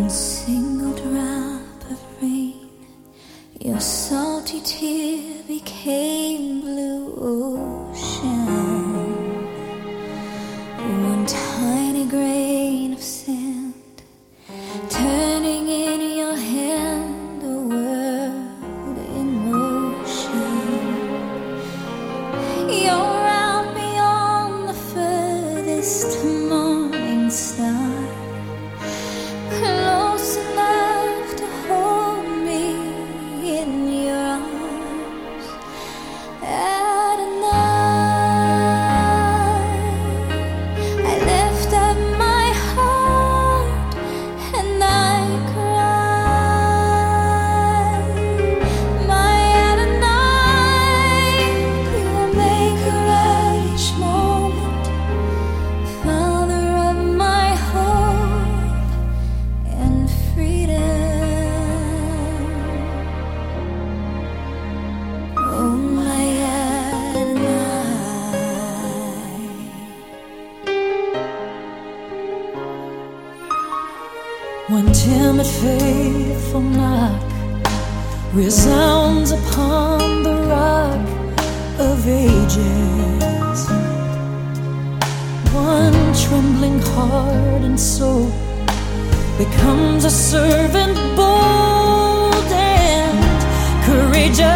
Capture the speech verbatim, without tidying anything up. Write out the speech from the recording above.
single drop of rain, your salty tear became blue ocean. One tiny grain of sand turning in your hand, a world in motion. You're out beyond the furthest morning star, close enough to hold me in your arms at night. I lift up my heart and I cry. My Adonai, you will make her each moment, Father of my hope and freedom. Oh, my Adonai. One timid, faithful knock resounds upon the rock of ages. One trembling heart and soul becomes a servant bold and courageous.